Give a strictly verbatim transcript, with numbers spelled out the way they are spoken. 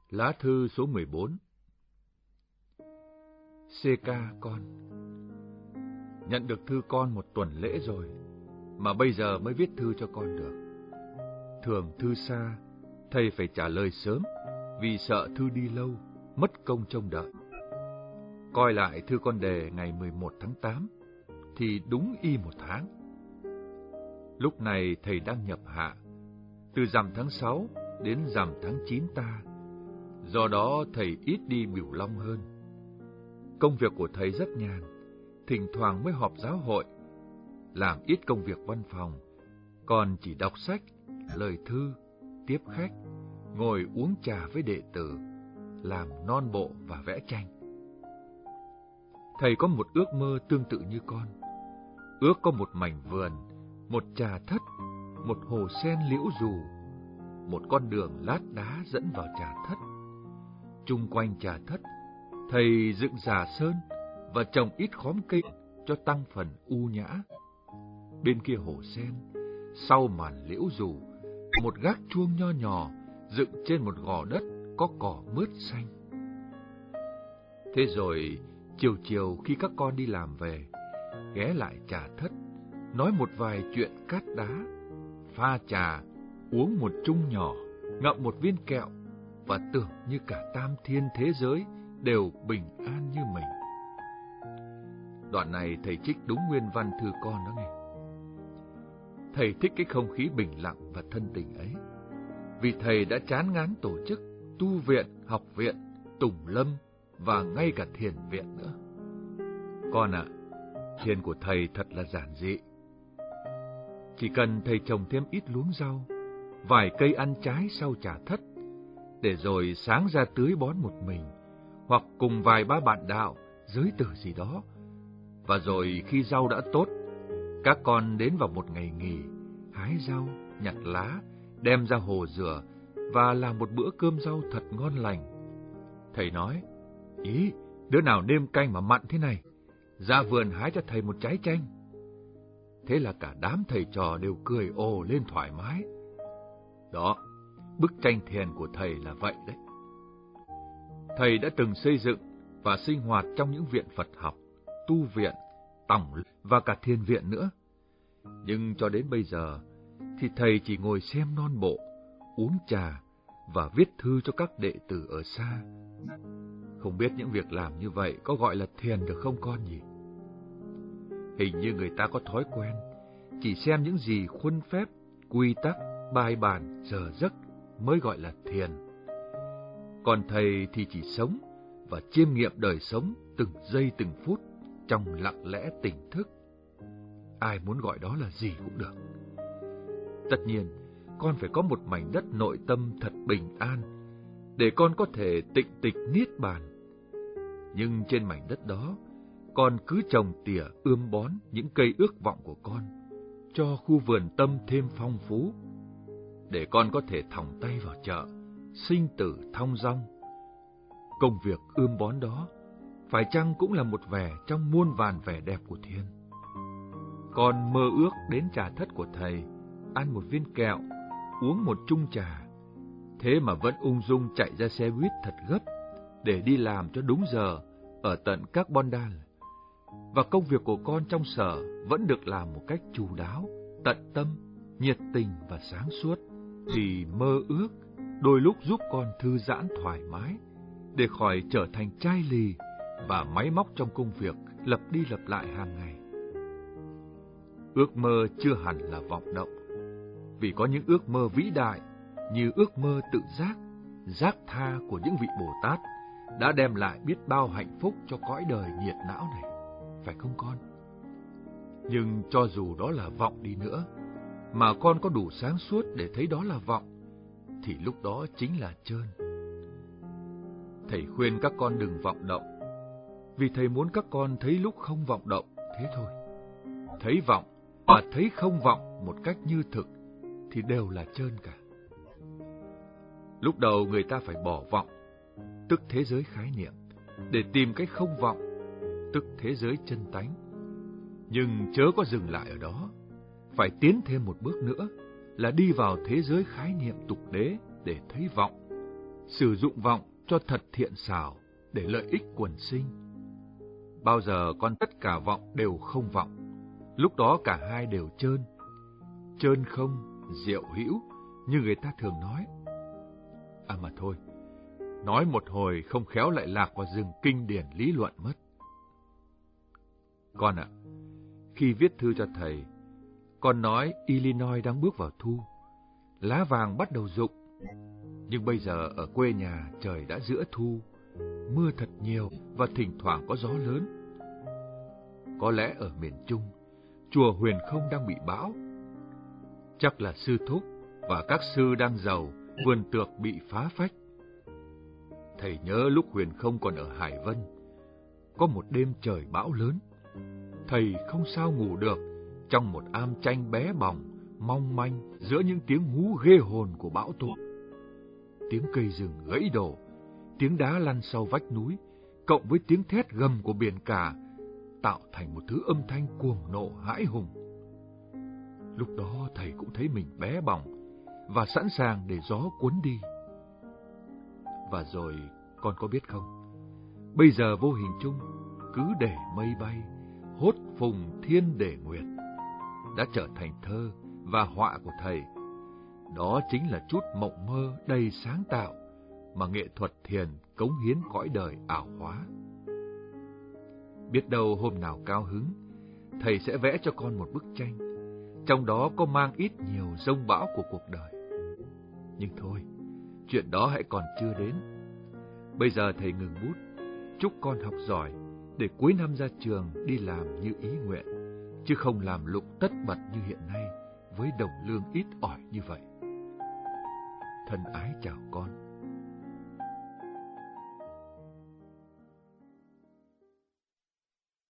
Lá thư số mười bốn. xê ca con. Nhận được thư con một tuần lễ rồi, mà bây giờ mới viết thư cho con được. Thường thư xa, thầy phải trả lời sớm, vì sợ thư đi lâu, mất công trông đợi. Coi lại thư con đề ngày mười một tháng tám, thì đúng y một tháng. Lúc này thầy đang nhập hạ, từ rằm tháng sáu đến rằm tháng chín ta. Do đó thầy ít đi Bửu Long hơn. Công việc của thầy rất nhàn, thỉnh thoảng mới họp giáo hội, làm ít công việc văn phòng, còn chỉ đọc sách, lời thư, tiếp khách, ngồi uống trà với đệ tử, làm non bộ và vẽ tranh. Thầy có một ước mơ tương tự như con. Ước có một mảnh vườn, một trà thất, một hồ sen liễu dù, một con đường lát đá dẫn vào trà thất. Chung quanh trà thất, thầy dựng già sơn và trồng ít khóm cây cho tăng phần u nhã. Bên kia hồ sen, sau màn liễu dù, một gác chuông nho nhỏ dựng trên một gò đất có cỏ mướt xanh. Thế rồi, chiều chiều khi các con đi làm về, ghé lại trà thất, nói một vài chuyện cát đá, pha trà, uống một chung nhỏ, ngậm một viên kẹo, và tưởng như cả tam thiên thế giới đều bình an như mình. Đoạn này thầy trích đúng nguyên văn thư con đó nghe. Thầy thích cái không khí bình lặng và thân tình ấy, vì thầy đã chán ngán tổ chức tu viện, học viện, tùng lâm và ngay cả thiền viện nữa. Con ạ, thiền của thầy thật là giản dị. Chỉ cần thầy trồng thêm ít luống rau, vài cây ăn trái sau trà thất, để rồi sáng ra tưới bón một mình, hoặc cùng vài ba bạn đạo, giới tử gì đó. Và rồi khi rau đã tốt, các con đến vào một ngày nghỉ, hái rau, nhặt lá, đem ra hồ rửa và làm một bữa cơm rau thật ngon lành. Thầy nói, ý, đứa nào nêm canh mà mặn thế này, ra vườn hái cho thầy một trái chanh. Thế là cả đám thầy trò đều cười ồ lên thoải mái. Đó, bức tranh thiền của thầy là vậy đấy. Thầy đã từng xây dựng và sinh hoạt trong những viện Phật học, tu viện, tổng và cả thiền viện nữa. Nhưng cho đến bây giờ, thì thầy chỉ ngồi xem non bộ, uống trà và viết thư cho các đệ tử ở xa. Không biết những việc làm như vậy có gọi là thiền được không con nhỉ? Hình như người ta có thói quen, chỉ xem những gì khuôn phép, quy tắc, bài bản, giờ giấc mới gọi là thiền. Còn thầy thì chỉ sống và chiêm nghiệm đời sống từng giây từng phút trong lặng lẽ tỉnh thức. Ai muốn gọi đó là gì cũng được. Tất nhiên, con phải có một mảnh đất nội tâm thật bình an, để con có thể tịnh tịch niết bàn. Nhưng trên mảnh đất đó, con cứ trồng tỉa ươm bón những cây ước vọng của con, cho khu vườn tâm thêm phong phú, để con có thể thòng tay vào chợ, sinh tử thong dong. Công việc ươm bón đó, phải chăng cũng là một vẻ trong muôn vàn vẻ đẹp của thiền? Con mơ ước đến trà thất của thầy, ăn một viên kẹo, uống một chung trà, thế mà vẫn ung dung chạy ra xe buýt thật gấp, để đi làm cho đúng giờ, ở tận các Carbondale. Và công việc của con trong sở vẫn được làm một cách chu đáo, tận tâm, nhiệt tình và sáng suốt, thì mơ ước đôi lúc giúp con thư giãn thoải mái, để khỏi trở thành chai lì và máy móc trong công việc lặp đi lặp lại hàng ngày. Ước mơ chưa hẳn là vọng động, vì có những ước mơ vĩ đại như ước mơ tự giác, giác tha của những vị Bồ Tát đã đem lại biết bao hạnh phúc cho cõi đời nhiệt não này, phải không con? Nhưng cho dù đó là vọng đi nữa, mà con có đủ sáng suốt để thấy đó là vọng, thì lúc đó chính là chơn. Thầy khuyên các con đừng vọng động, vì thầy muốn các con thấy lúc không vọng động, thế thôi. Thấy vọng và thấy không vọng một cách như thực thì đều là chơn cả. Lúc đầu người ta phải bỏ vọng, tức thế giới khái niệm, để tìm cái không vọng, tức thế giới chân tánh. Nhưng chớ có dừng lại ở đó, phải tiến thêm một bước nữa, là đi vào thế giới khái niệm tục đế để thấy vọng, sử dụng vọng cho thật thiện xảo để lợi ích quần sinh. Bao giờ con tất cả vọng đều không vọng, lúc đó cả hai đều trơn. Trơn không, diệu hữu, như người ta thường nói. À mà thôi, nói một hồi không khéo lại lạc vào rừng kinh điển lý luận mất. Con ạ, khi viết thư cho thầy, con nói Illinois đang bước vào thu, lá vàng bắt đầu rụng. Nhưng bây giờ ở quê nhà trời đã giữa thu, mưa thật nhiều và thỉnh thoảng có gió lớn. Có lẽ ở miền Trung, chùa Huyền Không đang bị bão. Chắc là sư thúc và các sư đang giàu, vườn tược bị phá phách. Thầy nhớ lúc Huyền Không còn ở Hải Vân, có một đêm trời bão lớn. Thầy không sao ngủ được trong một am tranh bé bỏng, mong manh giữa những tiếng hú ghê hồn của bão tố. Tiếng cây rừng gãy đổ, tiếng đá lăn sau vách núi, cộng với tiếng thét gầm của biển cả, tạo thành một thứ âm thanh cuồng nộ hãi hùng. Lúc đó thầy cũng thấy mình bé bỏng và sẵn sàng để gió cuốn đi. Và rồi con có biết không, bây giờ vô hình chung, cứ để mây bay, hốt phùng thiên để nguyệt, đã trở thành thơ và họa của thầy. Đó chính là chút mộng mơ đầy sáng tạo mà nghệ thuật thiền cống hiến cõi đời ảo hóa. Biết đâu hôm nào cao hứng, thầy sẽ vẽ cho con một bức tranh, trong đó có mang ít nhiều dông bão của cuộc đời. Nhưng thôi, chuyện đó hãy còn chưa đến. Bây giờ thầy ngừng bút, chúc con học giỏi để cuối năm ra trường đi làm như ý nguyện, chứ không làm lụng tất bật như hiện nay với đồng lương ít ỏi như vậy. Thân ái chào con.